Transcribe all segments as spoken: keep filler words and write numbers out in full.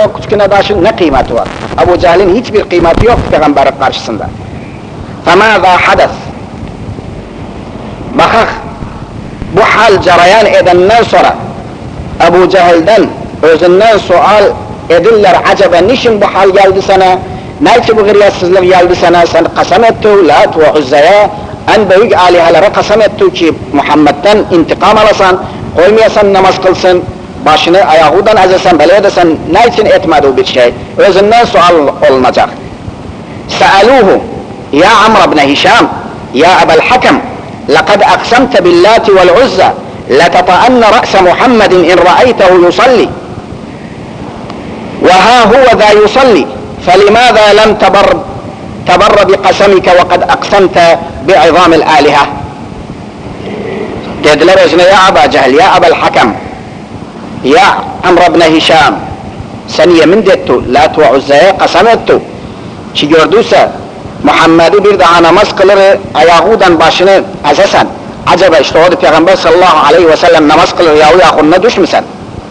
o küçüküne daşın ne kıymeti var? Ebu Cehil'in hiçbir kıymeti yok Peygamber'in karşısında. فَمَاذَا حَدَث? Bakak, bu hal cereyan edenden sonra Ebu Cehil'den özünden sual edirler, acaba niçin bu hal geldi sana? Nelçe bu gıryasızlık geldi sana? Sen kasam ettin, Lat ve Uzza'ya, en büyük alihelere kasam ettin ki Muhammed'den intikam alasan, koymayasan namaz kılsın, başını ayağıdan ezesen, böyle edesen, ne için etmedi o bir şey? Özünden sual olunacak. Se'aluhu, ya Amr ibn Hişam, ya Ebel Hakem, لقد أقسمت باللات والعزى لتطأن رأس محمد إن رأيته يصلي وها هو ذا يصلي فلماذا لم تبر تبر بقسمك وقد أقسمت بعظام الآلهة. dediler özüne ya Aba Cehil, ya Ebel Hakem, ya Amr ibn Hişam, sen yemin ettu, Lat ve Uzza'ya kasam ettu ki gördüyse Muhammed'i bir daha namaz kılır, ayağıdan başını ezesen, acaba işte orada Peygamber sallallahu aleyhi ve sellem namaz kılır, yahu yahununa düşmüsen?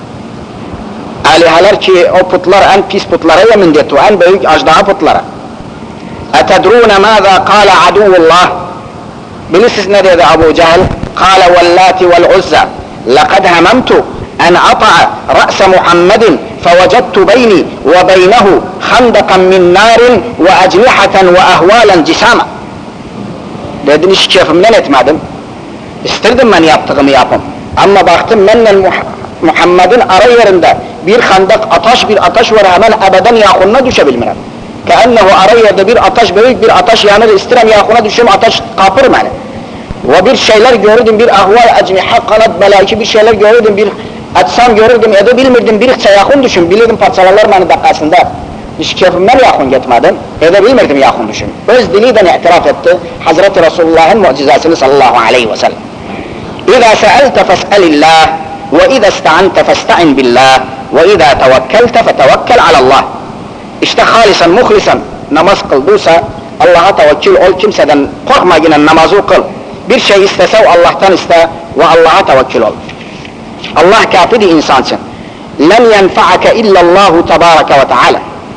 Alihalar ki o putlar en pis putlara yemin etti, en büyük ajdaha putlara. اَتَدْرُونَ مَاذَا قَالَ عَدُوُ اللّٰهِ Bilirsiniz ne dedi Ebu Cehil? قَالَ وَاللَّاتِ وَالْعُزَّى لَقَدْ هَمَمْتُ أَنْ أَطَعَ رَأْسَ مُحَمَّدٍ فَوَجَدْتُ بَيْنِي وَبَيْنَهُ خَنْدَقًا مِنْ نَارٍ وَأَجْنِحَةً وَأَهْوَالًا جِسَامًا. Dedin hiç keyfimden etmedim. İstirdim ben yaptığımı yapım. Ama baktım benimle Muhammed'in ara yerinde bir handak ateş bir ateş var, hemen ebeden yakınına düşebilmirem. Keennehu ara yerde bir ateş, büyük bir ateş yanır, istirem yakına düşüm, ateş kapır beni. Ve bir şeyler görürdüm, bir ahval, ecniha, kanat, belaki bir şeyler görürdüm, bir etsam görürdüm, edebilmirdim, bir yakın düşün, bilirdim parçalarlar beni dakikasında. Hiç keyfimden yakın gitmedim, edebilmirdim yakın düşün. Öz diliyle itiraf etti Hazreti Resulullah'ın mucizasını sallallahu aleyhi ve sellem. İzâ se'elte fes'elillâh ve izâ ista'ante festa'in billah ve izâ tevekkelte fetevekkal alallah. İşte halisan, muhlisan namaz kıldıysa Allah'a tevekkül ol, kimseden korkma, yine namazı kıl. Bir şey istese Allah'tan iste ve Allah'a tevekkül ol. Allah kâfidir insan için. لَنْ يَنْفَعَكَ إِلَّا اللّٰهُ تَبَارَكَ وَتَعَالَى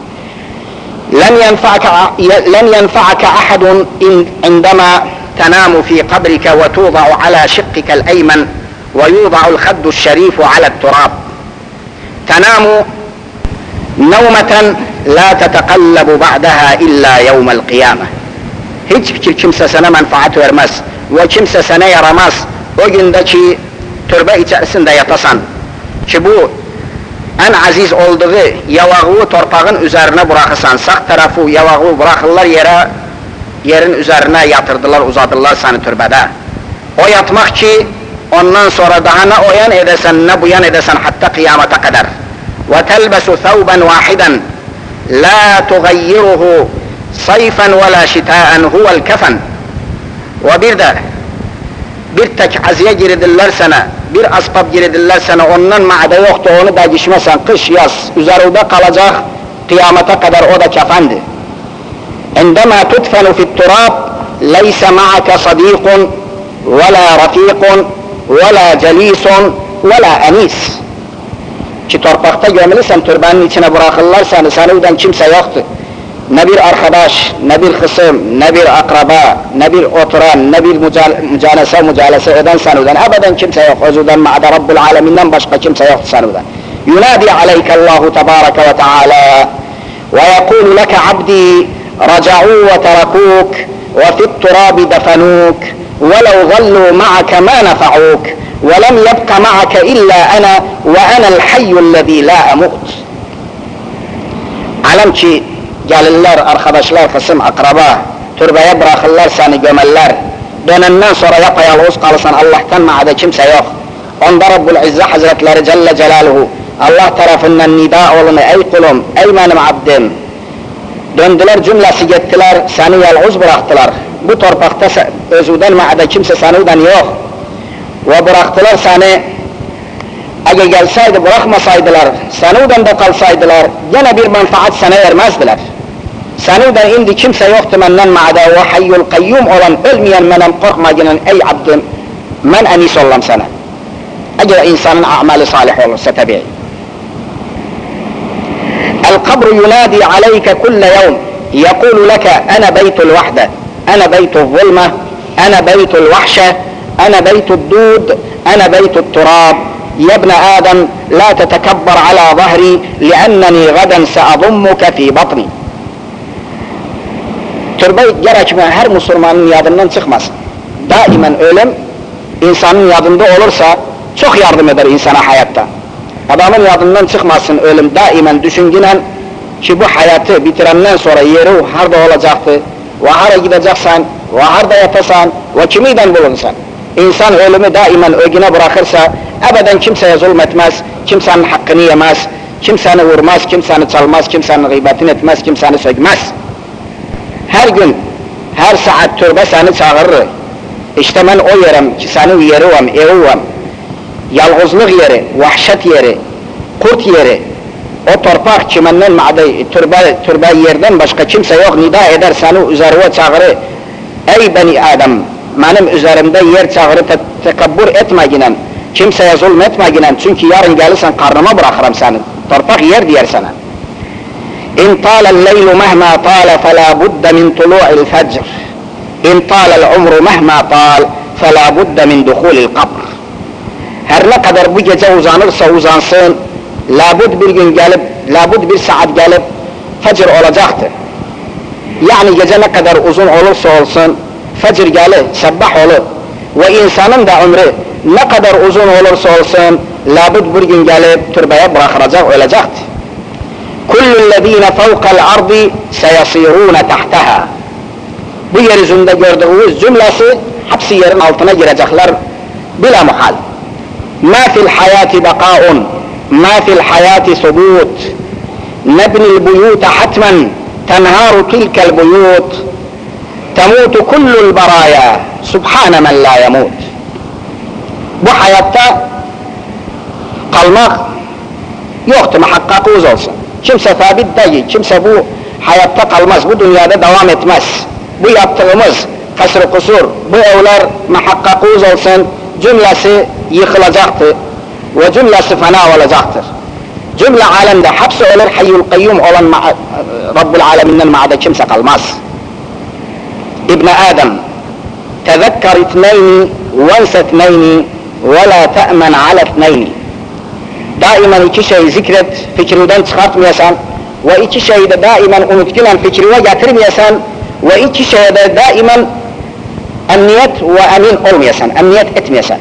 لَنْ يَنْفَعَكَ, لن ينفعك أحد عندما تنام في قبرك وتوضع على شقك الأيمن ويوضع الخد الشريف على التراب تنام نومة لا تتقلب بعدها إلا يوم القيامة. Hiç kimse sana menfaat vermez ve kimse sana yaramaz o gündeki türbe içerisinde yatasan ki bu en aziz olduğu yavağı torpağın üzerine bırakırsan, sağ tarafı yavağı bırakırlar yere, yerin üzerine yatırdılar, uzadılar seni türbede. O yatmak ki ondan sonra daha ne o yan edesen ne bu yan edesen hatta kıyamete kadar. وَتَلْبَسُ ثَوْبًا وَاحِدًا لَا تُغَيِّرُهُ صَيْفًا وَلَا شِتَاءً هُوَ الْكَفَنِ. Ve bir de bir tek aziye girdiler sana, bir asbab girdiler sana, ondan maade yoktu, onu da geçmezsen kış yaz üzerinde kalacak kıyamete kadar, o da kefendi. عندما تدفن في التراب ليس معك صديق ولا رفيق ولا جليس ولا أنيس. Ki torpakta gömülürsen türbenin içine bırakırlar seni, sanıdan kimse yoktu. Ne bir arkadaş, ne bir kısım, ne bir akraba, ne bir oturan, ne bir mücalese mücalese eden sanıdan, ebeden kimse yok. Özüden ma'da Rabbul Aleminden başka kimse yoktu sanıdan. Yunadi aleykallahu tebareke ve teala ve yekulu leke abdi raca'u ve terakuk ve fit turabi defanuk ve lev zallu ma'ake ma nefa'uk ve lem yebka ma'ake illa ana ve ana'l hayyullezî la emut. Alem ki gelirler arkadaşlar, kısım, akraba, türbeye bırakırlar seni, gömerler. Dönenden sonra yapayalnız kalırsan, Allah'tan maade kimse yok. Onda Rabbul İzzet Hazretleri Celle Celaluhu Allah tarafından nida olunu, ey kulum, ey benim abdim. Döndüler cümlesi gittiler, seni yalnız bıraktılar. Bu torpakta özüden maade kimse seniden yok. Ve bıraktılar seni. Eğer gelseydi, bırakmasaydılar, seniden de kalsaydılar, gene bir menfaat sana vermezdiler. Seniden indi kimse yoktu menden maade ve hayyul kayyum olan, ölmeyen menem korkmayının, ey abdim, men enis olam sana. Eğer insanın ameli salih olursa tabi. القبر ينادي عليك كل يوم يقول لك أنا بيت الوحدة، أنا بيت الظلمة، أنا بيت الوحشة، أنا بيت الدود، أنا بيت التراب. يا ابن آدم لا تتكبر على ظهري لأنني غدا سأضمك في بطني. Türbe gerekme her Müslümanın yadından çıkmaz. Daimen ölüm insanın yadında olursa çok yardım eder insana hayatta. Adamın yadından çıkmasın ölüm, daimen düşüngünen ki bu hayatı bitirenden sonra yeri harda olacaktı, ve hara gideceksen, ve harda yatasan, ve kimiden bulunsan. İnsan ölümü daimen ögüne bırakırsa ebeden kimseye zulmetmez, kimsenin hakkını yemez, kimseni vurmaz, kimseni çalmaz, kimsenin gıybetini etmez, kimseni sökmez. Her gün, her saat türbe seni çağırır. İşte ben o yerim ki senin yerim, evim, yalğızlık yeri, vahşet yeri, kurt yeri, o torpak çimenden ma'de, türbe, türbe yerden başka kimse yok, nida eder seni üzerine çağırır. Ey beni Adem, benim üzerimde yer çağırır, te tekebbür etmeginen, kimseye zulmetmeginen, çünkü yarın gelirsen karnıma bırakırım seni, torpak yer diyer sana. İn tâlel leylu mehmâ tâle felâ budde min tulu'il fecr. İn tâlel umru mehmâ tâl felâ budde min duhulil kabr. Her ne kadar bu gece uzanırsa uzansın, labud bir gün gelip, labud bir saat gelip fecr olacaktır. Yani gece ne kadar uzun olursa olsun, fecr gelir, sebbah olur. Ve insanın da ömrü ne kadar uzun olursa olsun, labud bir gün gelip türbeye bırakılacak, ölecektir. Kullüllezîne fevkal ardi seyasîrûne tahtaha. Bu yeryüzünde gördüğünüz cümlesi hepsi yerin altına girecekler bila muhal. Ma fil hayati bakâun, ma fil hayati subut. Nebnil buyûte hatmen tenhâru tilkel buyût. Temutu kullul barâya subhâne men la yemut. Bu hayatta kalmak yoktu, muhakkakuz olsun. Kimse sabit değil, kimse bu hayatta kalmaz, bu dünyada devam etmez. Bu yaptığımız kasr-ı kusur, bu evler muhakkakuz olsun, cümlesi yıkılacaktır ve cümlesi fena olacaktır. Cümle alemde hepsi olur, hayyul kayyum olan Rabbul Alemin'den ma'ada kimse kalmaz. İbn Adem, tezekker itneyni, vense itneyni, ve la te'men ala itneyni. Daimen iki şeyi zikret, fikrinden çıkartmayasan ve iki şeyi de daimen unutkulan fikrine getirmeyasan ve iki şeye de daimen emniyet ve emin olmayasan, emniyet etmeyasan.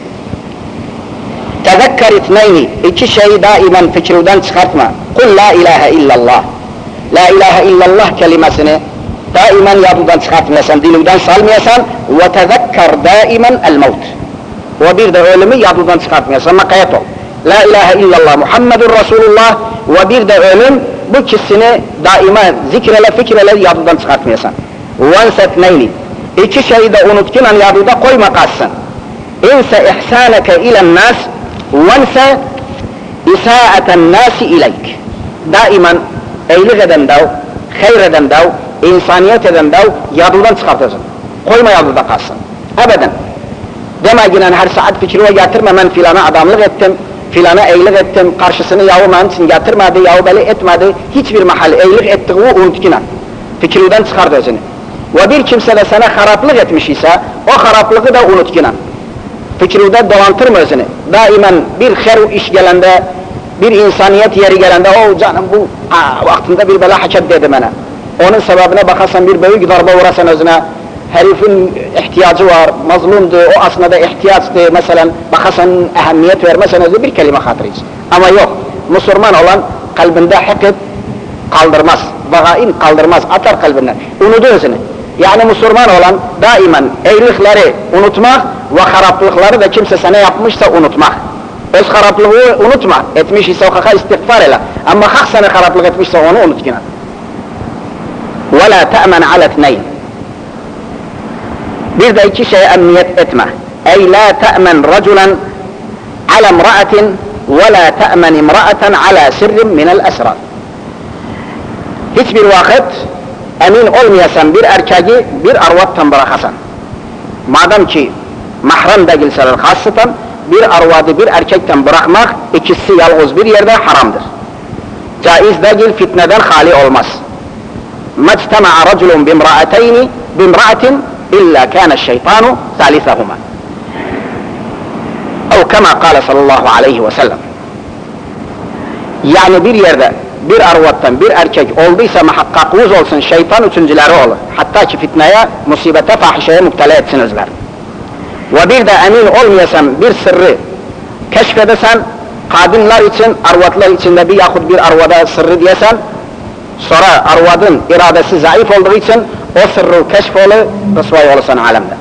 Tezekker itneyni, iki şeyi daimen fikrinden çıkartma. Kul la ilahe illallah. La ilahe illallah kelimesini daimen yadudan çıkartmayasan, dilinden salmayasan ve tezekker daimen el mevt. Ve bir de ölümü yadudan çıkartmayasan, makayet ol. La ilahe illallah Muhammedun Resulullah ve bir de ölüm, bu ikisini daima zikrele fikrele yadudan çıkartmayasan. Venset neyni, iki şeyi de unutkunan yaduda koyma kalsın. İnse ihsaneke ilen nas, vense isaaten nasi ileyk. Daiman eylik eden dav, hayır eden dav, insaniyet eden dav yadudan çıkartırsın. Koyma yaduda kalsın. Ebeden. Demeginen her saat fikrine getirme, ben filana adamlık ettim, filana eylik ettim, karşısını yahu benim için getirmedi, yahu beli etmedi, hiçbir mahal eylik ettiği unutkunan. Fikrinden çıkart özünü. Ve bir kimse de sana haraplık etmiş ise, o haraplığı da unutkunan. Fikrinde dolantırma özünü. Daimen bir her iş gelende, bir insaniyet yeri gelende, o canım bu aa, vaktinde bir bela hak etti bana. Onun sebebine bakarsan bir büyük darbe uğrasan özüne, herifin ihtiyacı var, mazlumdu, o aslında ihtiyaçtı, mesela bakarsan ehemmiyet vermesen özü bir kelime hatırıyız. Ama yok, Müslüman olan kalbinde hikmet kaldırmaz, vagain kaldırmaz, atar kalbinden, unudu özünü. Yani Müslüman olan daimen eylikleri unutmak ve haraplıkları da kimse sana yapmışsa unutmak. Öz haraplığı unutma, etmiş ise o haka istiğfar ile, ama hak sana haraplık etmişse onu unut yine. وَلَا تَأْمَنْ عَلَى اثْنَيْنِ. Bir de iki şeye emniyet etme. Ey la te'men raculen ala imra'atin ve la te'men imra'aten ala sirrin minel esrar. Hiçbir vakit emin olmayasan bir erkeği bir arvattan bırakasan. Madem ki mahrem değilseler hasıtan bir arvadı bir erkekten bırakmak ikisi yalnız bir yerde haramdır. caiz değil, fitneden hali olmaz. مَجْتَمَعَ رَجُلٌ بِمْرَأَتَيْنِ بِمْرَأَةٍ إِلَّا كَانَ الشَّيْطَانُ ثَالِثَهُمَا اَوْ كَمَا قَالَ sallallahu aleyhi ve sellem. Yani bir yerde bir arvattan bir erkek olduysa muhakkakınız olsun, şeytan üçüncüleri olur. Hatta ki fitneye, musibete, fahişeye müptela etsin özler. Ve bir de emin olmayasan bir sırrı keşfedesen, kadınlar için, arvatlar içinde bir yahut bir arvada sırrı diyesen, sonra arvadın iradesi zayıf olduğu için o sırrı keşfolu, rısvay olursan alemde.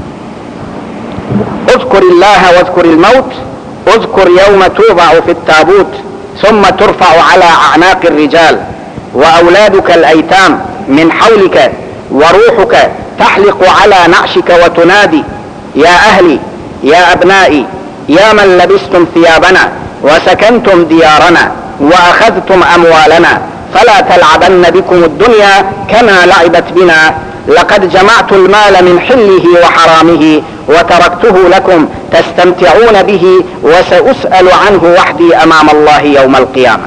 اذكر الله واذكر الموت اذكر يوم توضع في التابوت ثم ترفع على أعناق الرجال وأولادك الأيتام من حولك وروحك تحلق على نعشك وتنادي يا أهلي يا أبنائي يا من لبستم ثيابنا وسكنتم ديارنا وأخذتم أموالنا فلا تلعبن بكم الدنيا كما لعبت بنا لقد جمعت المال من حله وحرامه وتركته لكم تستمتعون به وسأسأل عنه وحدي أمام الله يوم القيامة.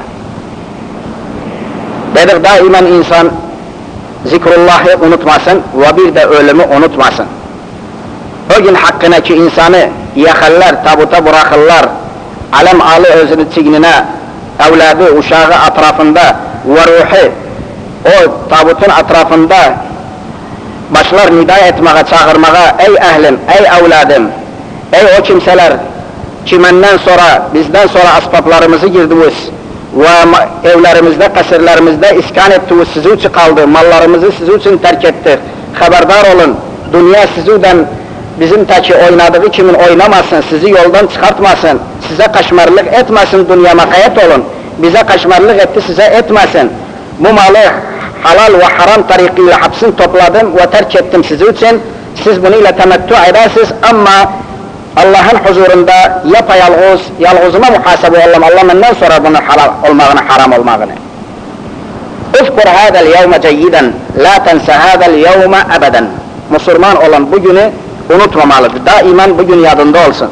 Dedir daimen insan zikrullahı unutmasın ve bir de ölümü unutmasın. O gün hakkına ki insanı yakarlar, tabuta bırakırlar, alem alı özünü çignine, evladı, uşağı atrafında ve ruhu o tabutun atrafında başlar nida etmeye, çağırmaya, ey ehlim, ey evladım, ey o kimseler ki menden sonra, bizden sonra asbaplarımızı girdiniz ve evlerimizde, kasırlarımızda iskan ettiniz, sizi için kaldı, mallarımızı sizi için terk ettik, haberdar olun, dünya sizden bizim taçı oynadığı kimin oynamasın, sizi yoldan çıkartmasın, size kaşmarlık etmesin, dünya makayet olun, bize kaşmarlık etti, size etmesin, bu malı halal ve haram tarikiyle hapsın topladım ve terk ettim sizi için, siz bunu ile temettü edersiniz ama Allah'ın huzurunda yapayalğız, yalğızıma muhasebe olalım, Allah benden sonra bunun halal olmağını, haram olmağını. اذكر هذا اليوم جيدا لا تنسى هذا اليوم أبدا. Müslüman olan bu günü unutmamalıdır, daimen bu gün yadında olsun.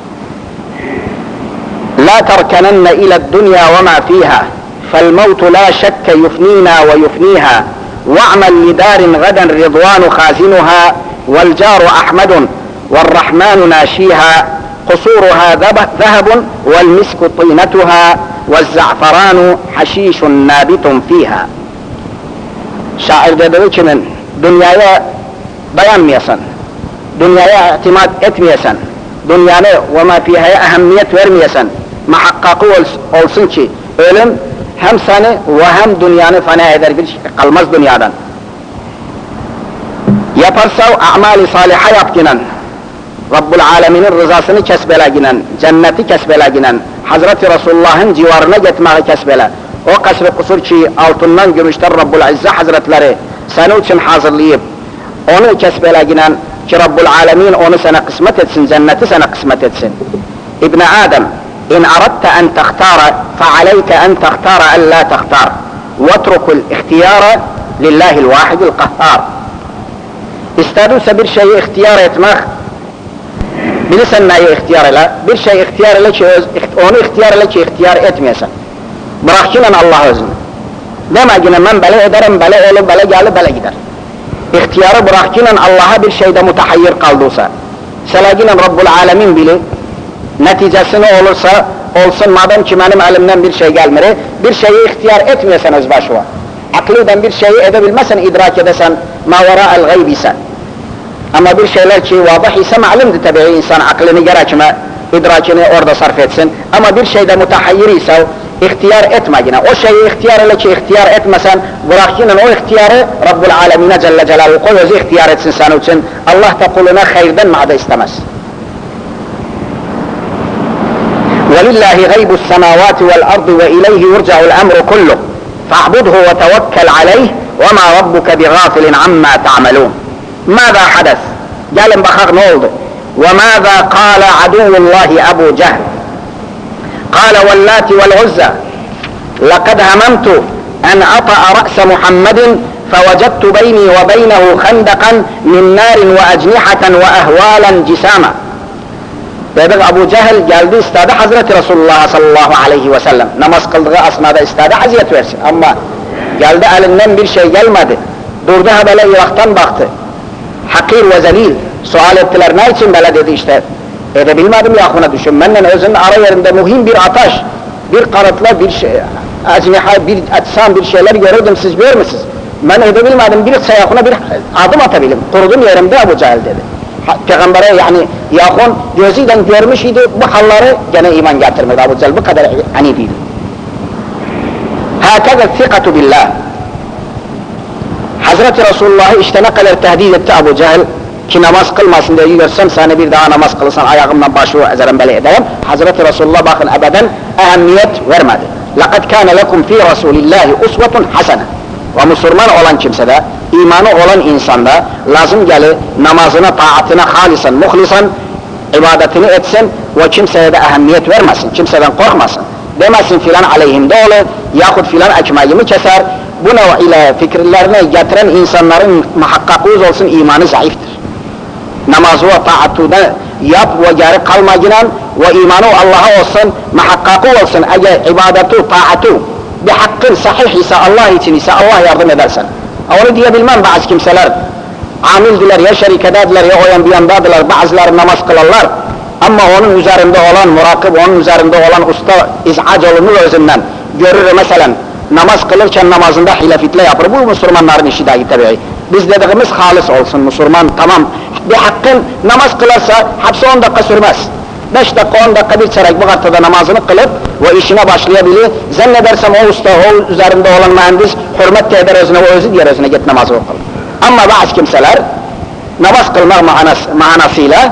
لا تركنن إلى الدنيا وما فيها فالموت لا شك يفنينا ويفنيها واعمل لدار غدا رضوان خازنها والجار أحمد والرحمن ناشيها قصورها ذهب والمسك طينتها والزعفران حشيش نابت فيها. Şair dediği kimin dünyaya dayanmayasan, dünyaya itimat etmeyesen, dünyanı ve ma fihaya ehemmiyet vermeyesen, muhakkakı olsun ki ölüm hem seni ve hem dünyanı fana eder, bir şey kalmaz dünyadan. Yaparsa a'mal-i saliha yapginen, Rabbul Alemin'in rızasını kesbeleginen, cenneti kesbeleginen, Hazreti Resulullah'ın civarına gitmeyi kesbele. O kasr-ı kusur ki altından gümüşten Rabbul İzze Hazretleri senin için hazırlayıp onu kesbeleginen ki Rabbul Alemin onu sana kısmet etsin, cenneti sana kısmet etsin. İbn Adem, in aradta en tehtara fealeyke en tehtara en la tehtar vetrukul ihtiyara lillahil vahidil kahhar. İsterse bir şeyi ihtiyar etmek, bilirsen neyi ihtiyar ile, bir şey ihtiyar ile ki, onu ihtiyar ile ki ihtiyar etmeyesin. Bırak yine Allah özünü. Deme yine ben böyle ederim, böyle olur, böyle gelir, böyle gider. İhtiyarı bırak yine Allah'a bir şeyde mutahayyir kaldıysa, selaginen Rabbul Alemin bili, neticesini olursa olsun, madem ki benim elimden bir şey gelmir, bir şeyi ihtiyar etmeyesen özbaşıva. Aklıyla bir şeyi edebilmezsen, idrak edesen, ma vera'el gayb ise. Ama bir şeyler ki vadah ise malumdur tabii, insan aklını gerekme, idrakini orada sarf etsin. Ama bir şeyde mutahayyir ise ihtiyar etme yine. O şeyi ihtiyar ile ki ihtiyar etmesen, bırak yine o ihtiyarı Rabbul Alemine Celle Celaluhu koy, özü ihtiyar etsin senin için. Allah da kuluna hayırdan maada istemez. وَلِلَّهِ غَيْبُ السَّمَاوَاتِ وَالْأَرْضِ وَإِلَيْهِ يُرْجَعُ الْأَمْرُ كُلُّهُ فَاعْبُدْهُ وَتَوَكَّلْ عَلَيْهِ وَمَا رَبُّكَ بِغَافِلٍ عَمَّا تَعْمَلُونَ. ماذا حدث؟ Gelin bakak ne oldu? وَمَاذَا قَالَ عَدُوُّ اللّٰهِ أَبُو جَهْلٍ قَالَ وَاللَّاتِ وَالْعُزَّى لَقَدْ هَمَمْتُ أَنْ أَطَأَ رَأْسَ مُحَمَّدٍ فَوَجَدْتُ بَيْنِي وَبَيْنَهُ خَنْدَقًا مِنْ نَارٍ وَأَجْنِحَةً وَأَهْوَالًا جِسَامًا. Dedik Abu Cehil geldi istedi Hazreti Resulullah sallallahu aleyhi ve sellem namaz kıldığı asnada istedi aziyet versin ama geldi elinden bir şey gelmedi. Durdu ha böyle Irak'tan baktı. Hakir ve zelil sual ettiler ne için böyle dedi işte. Edebilmedim yakına düşün. Benden özünün ara yerinde mühim bir ataş, bir kanatla bir şey, acniha, bir etsam bir şeyler görürdüm siz görmüşsünüz. Ben edebilmedim bir sayakına bir adım atabildim. Kurudum yerimde Abu Cehil dedi. Peygamber'e yani yakın gözüyle görmüş idi bu halları gene iman getirmedi Abu Cehil bu kadar ani değil. Hâkâze thikatu billah. Hazreti Resulullah'ı işte ne kadar tehdit etti Abu Cehil ki namaz kılmasın diye görsem seni bir daha namaz kılırsan ayağımdan başı ezerim bele ederim. Hazreti Resulullah bakın ebeden ehemmiyet vermedi. لَقَدْ كَانَ لَكُمْ فِي رَسُولِ اللّٰهِ اُسْوَةٌ حَسَنًا. Ve Müslüman olan kimsede, imanı olan insanda lazım gelir namazına, taatına halisan, muhlisan ibadetini etsin ve kimseye de ehemmiyet vermesin, kimseden korkmasın. Demesin filan aleyhimde olur yahut filan ekmeğimi keser. Bu nev ile fikirlerine getiren insanların muhakkakuz olsun imanı zayıftır. Namazı ve taatını yap ve geri kalmayınan ve imanı Allah'a olsun, muhakkakı olsun eğer ibadeti, taatı bir hakkın sahih ise Allah için ise Allah yardım edersen. Onu diyebilmem bazı kimseler amildiler ya şerikededirler ya o yan bir yandadırlar bazıları namaz kılarlar ama onun üzerinde olan murakip onun üzerinde olan usta iz'ac olunur özünden görür mesela namaz kılırken namazında hile fitle yapar bu Müslümanların işi dahi tabii. Biz dediğimiz halis olsun Müslüman tamam bir hakkın namaz kılarsa hapsi on dakika sürmez. Beş dakika on dakika bir çeyrek bu kartada namazını kılıp ve işine başlayabilir. Zannedersem o usta o üzerinde olan mühendis hürmet eder özüne ve özü diğer özüne git namazı okul. Ama bazı kimseler namaz kılmak manas, manasıyla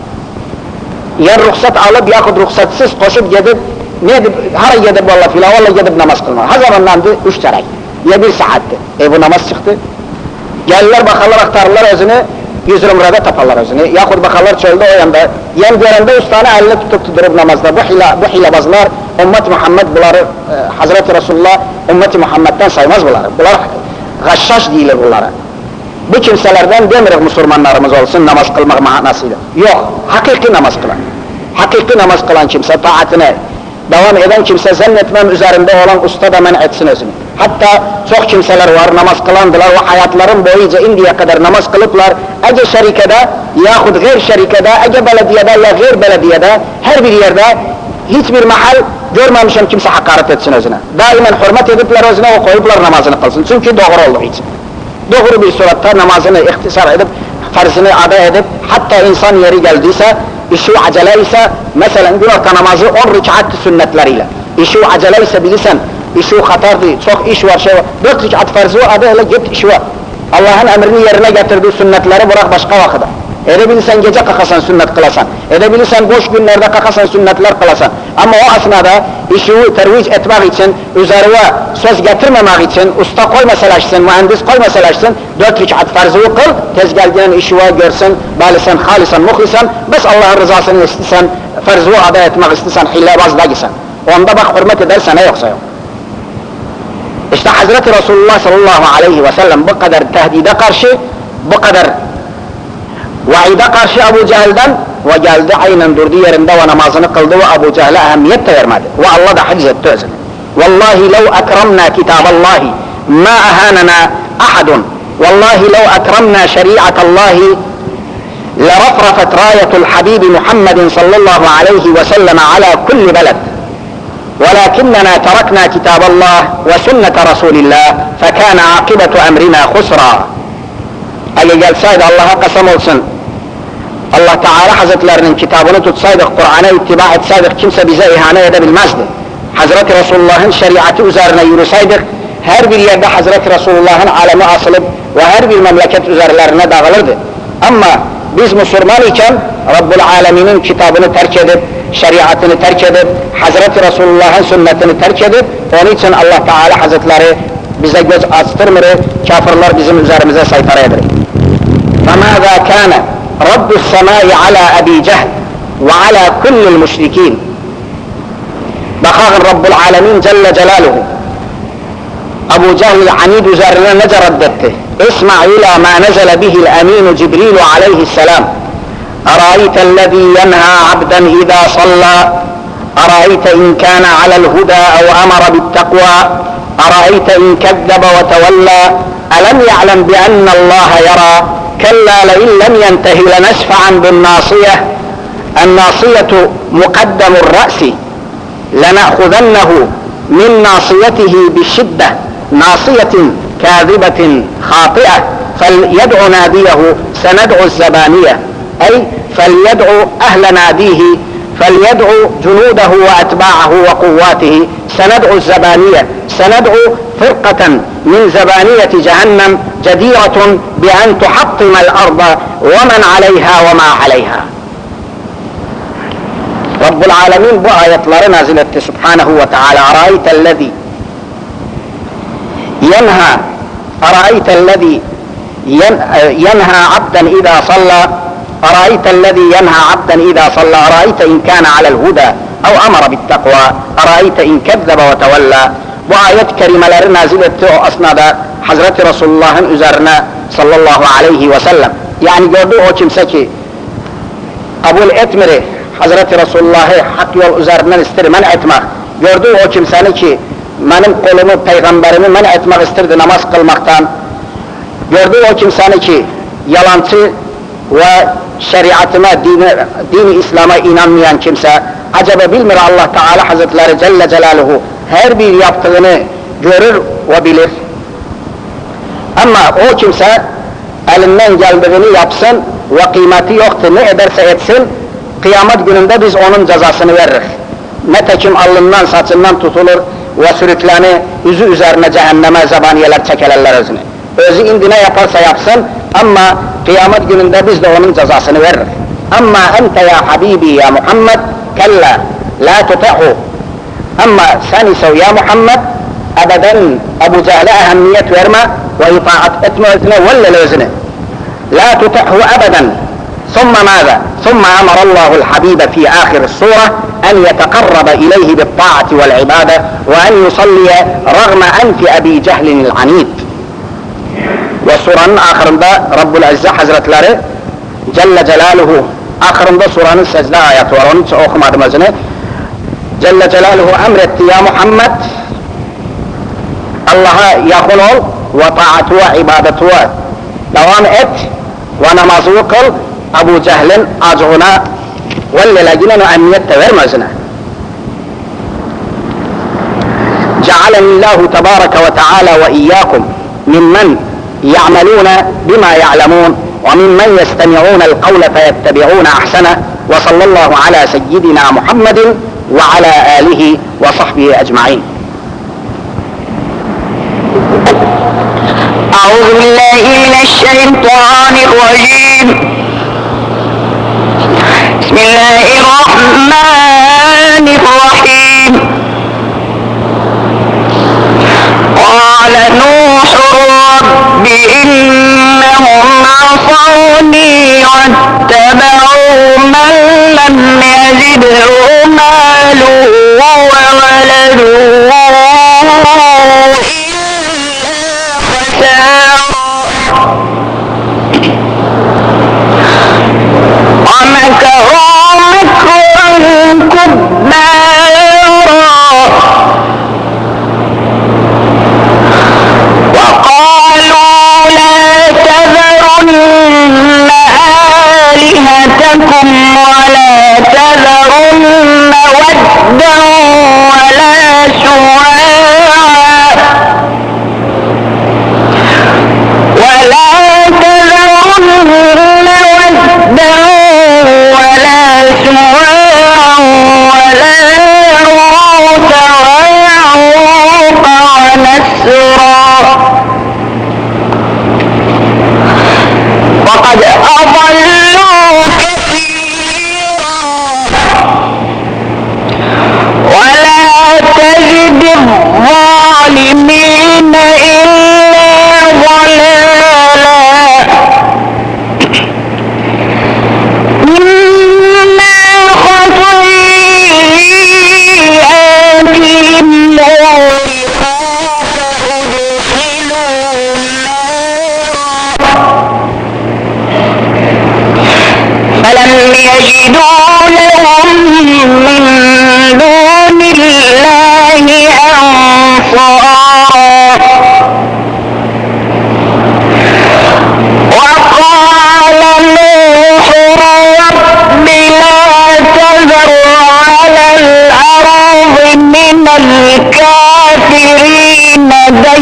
ya ruhsat alıp yahut ruhsatsız koşup gidip ne edip, hara gidip valla filan valla gidip namaz kılmak. Ha zamanlandı üç çeyrek ya bir saatti. E bu namaz çıktı. Gelirler bakarlar aktarırlar özünü yüz lirada taparlar özünü. Yahut bakarlar çölde o yanda. Yem görende ustane elini tutup tuturup namazda. Bu, hila, bu hilebazlar ümmet Muhammed bunları e, Hazreti Resulullah ümmeti Muhammed'den saymaz bunları. Bunlar gaşşaş değiller bunlara. Bu kimselerden demirik Müslümanlarımız olsun namaz kılmak manasıyla. Yok, hakiki namaz kılan. Hakiki namaz kılan kimse taatine devam eden kimse zannetmem üzerinde olan usta da men etsin özünü. Hatta çok kimseler var namaz kılandılar ve hayatların boyunca indiye kadar namaz kılıplar. Ece şerikede yahut gayr şerikede, ece belediyede ya gayr belediyede her bir yerde hiçbir mahal görmemişim kimse hakaret etsin özüne. Daimen hürmet edipler özüne o koyuplar namazını kılsın. Çünkü doğru olduğu için. Doğru bir suratta namazını ihtisar edip, farzını ada edip, hatta insan yeri geldiyse, işi acele ise, mesela bir orta namazı on rük'at sünnetleriyle. İşi acele ise bilirsen, işi hatardı, çok iş var, şey var. Dört rük'at farzı ada hele git işi var. Allah'ın emrini yerine getirdiği sünnetleri bırak başka vakitte. Edebilirsen gece kalkasan sünnet kılasan, edebilirsen boş günlerde kalkasan sünnetler kılasan. Ama o asnada işi tervic etmek için, üzerine söz getirmemek için, usta koy meseleleşsin, mühendis koy meseleleşsin, dört rük'at farzı kıl, tez geldiğin işi görsün, balisen, halisan, muhlisan, bes Allah'ın rızasını istesen, farzı ada etmek istesen, hillebaz da gitsen. Onda bak hürmet edersen ne yoksa yok. İşte Hazreti Resulullah sallallahu aleyhi ve sellem bu kadar tehdide karşı, bu kadar vaide karşı Abu Cehil'den ve geldi aynen durduğu yerinde ve namazını kıldı ve Abu Cehil'e ehemmiyet de vermedi. Ve Allah da hacz etti özünü. Vallahi lev ekramna kitaballahi ma ahanana ahadun. Vallahi lev ekramna şeriatallahi لرفرفت راية الحبيب محمد صلى الله عليه وسلم على كل بلد ولكننا تركنا كتاب الله وسنة رسول الله فكان عاقبة أمرنا خسرا. Eğer gelseydi Allah'a kasem olsun, Allah Teala Hazretlerinin kitabını tutsaydık, Kur'an'a ittiba etseydik kimse bize ihanet edebilmezdi. Hazreti Resulullah'ın şeriatı üzerine yürüseydik, her bir yerde Hazreti Resulullah'ın alemi asılıp ve her bir memleket üzerlerine dağılırdı. Ama biz Müslüman iken Rabbul Alemin'in kitabını terk edip, şeriatını terk edip, Hazreti Resulullah'ın sünnetini terk edip, onun için Allah Teala Hazretleri bize göz açtırmır, kafirler bizim üzerimize saytara eder. فَمَاذَا كَانَ رَبُّ السَّمَاءِ عَلَى أَبِي جَهْلٍ وَعَلَى كُلِّ الْمُشْرِكِينَ. Bakın Rabbul Alemin Celle Celaluhu Abu Cehil Anid üzerine nece reddetti? İsma ila ma nezele bihil eminu Cibrilu aleyhisselam. أرأيت الذي ينهى عبدا إذا صلى أرأيت إن كان على الهدى أو أمر بالتقوى أرأيت إن كذب وتولى ألم يعلم بأن الله يرى كلا لئن لم ينته لنسفعا بالناصية الناصية مقدم الرأس لنأخذنه من ناصيته بشدة ناصية كاذبة خاطئة فليدعو ناديه سندعو الزبانية أي فليدعو أهل ناديه فليدعو جنوده وأتباعه وقواته سندعو الزبانية سندعو فرقة من زبانية جهنم جديرة بأن تحطم الأرض ومن عليها وما عليها. رب العالمين bu ayetleri nazil etti Subhanahu ve Teala. Araytellezî yenha araytellezî yenha abden izâ sallâ araytellezî yenha abden izâ sallâ arayte in kâne alel hudâ ev amara bittakvâ arayte in kezzebe ve tevellâ. Bu ayet kerimeleri nazil etti o asnada Hazreti Resulullah'ın üzerine sallallahu aleyhi ve sellem. Yani gördüğü o kimse ki kabul etmiri Hazreti Resulullah'ı hak yol üzerinden istir men etmek. Gördüğü o kimseni ki benim kolumu peygamberimi men etmek istirdi namaz kılmaktan. Gördüğü o kimseni ki yalancı ve şeriatıma, dini, dini İslam'a inanmayan kimse, acaba bilmir Allah Teala Hazretleri Celle Celaluhu her bir yaptığını görür ve bilir. Ama o kimse elinden geldiğini yapsın ve kıymeti yoktur, ne ederse etsin, kıyamet gününde biz onun cezasını veririz. Netekim alnından saçından tutulur ve sürüklenir, yüzü üzerine cehenneme zebaniyeler çekelerler özünü. Özü indi ne yaparsa yapsın ama kıyamet gününde biz de onun cezasını veririz. Ama ente ya habibi ya Muhammed kella la tuta'hu. Ama sen ise ya Muhammed ebeden Ebu Cehil'e ehemmiyet verme ve itaat etme özüne vellel özüne. La tuta'hu ebeden. ثم ماذا؟ ثم أمر الله الحبيب في آخر السورة أن يتقرب إليه بالطاعة والعبادة وأن يصلي رغم أنف أبي جهل العنيد. وسورة آخرında Rabbul İzzet Hazretleri Celle Celaluhu آخرında suranın secde ayeti var, onun için okumadım özünü. Celle Celaluhu emretti ya Muhammed Allah'a yakın ol ve taatu ve ibadetu devam et ve namazı kıl. Ebu Cehil'in acığına vellelegine emniyet de verme özüne. Cealenillahu tebareke ve teala ve iyyakum mimmen ya'melûne bima ya'lemûn ve mimmen yestemi'ûne l-kavle feyettebi'ûne ahsene ve sallallahu ala seyyidina Muhammedin ve ala âlihi ve sahbihi ecma'in. أعوذ بالله من الشيطان الرجيم. بسم الله الرحمن الرحيم. قال نوح رب إنهم عصوني واتبعوا من لم يزده ماله وولده ولا تذرن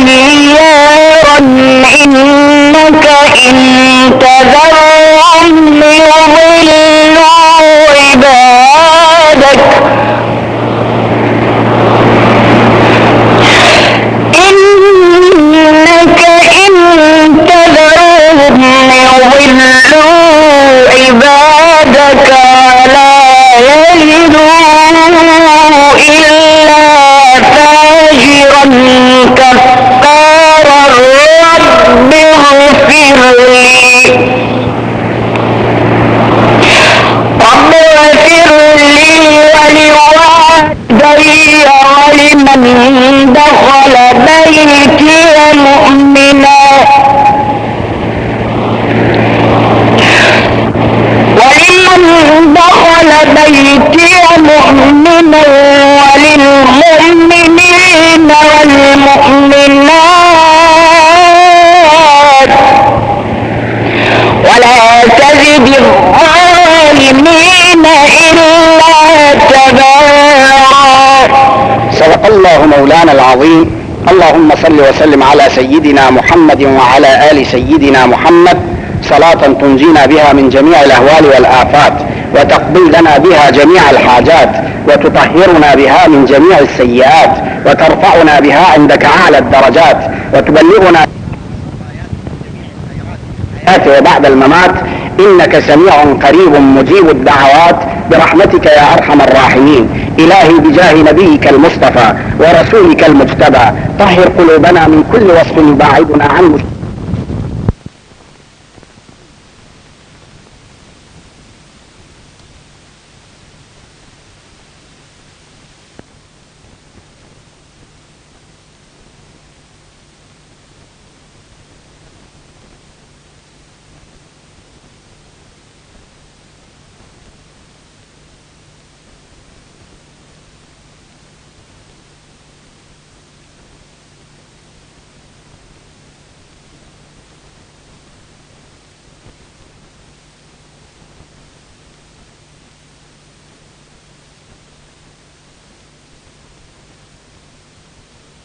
ديارا إنك إن تذرهم يضلوا عبادك إنك إن تذرهم يضلوا عبادك لا يلدوا إلا فاجرا كفارا رب اغفر لي رب اغفر لي ولوالدي ولمن دخل بيتي مؤمنا ولمن دخل بيتي مؤمنا وللمؤمنين والمؤمنات ولا تزد الظالمين إلا تبارا. صدق الله مولانا العظيم. اللهم صل وسلم على سيدنا محمد وعلى آل سيدنا محمد صلاة تنجينا بها من جميع الأهوال والآفات وتقضي لنا بها جميع الحاجات وتطهرنا بها من جميع السيئات وترفعنا بها عندك أعلى الدرجات وتبلغنا وبعد الممات إنك سميع قريب مجيب الدعوات برحمتك يا أرحم الراحمين. إلهي بجاه نبيك المصطفى ورسولك المجتبى طهر قلوبنا من كل وصف يباعدنا عنه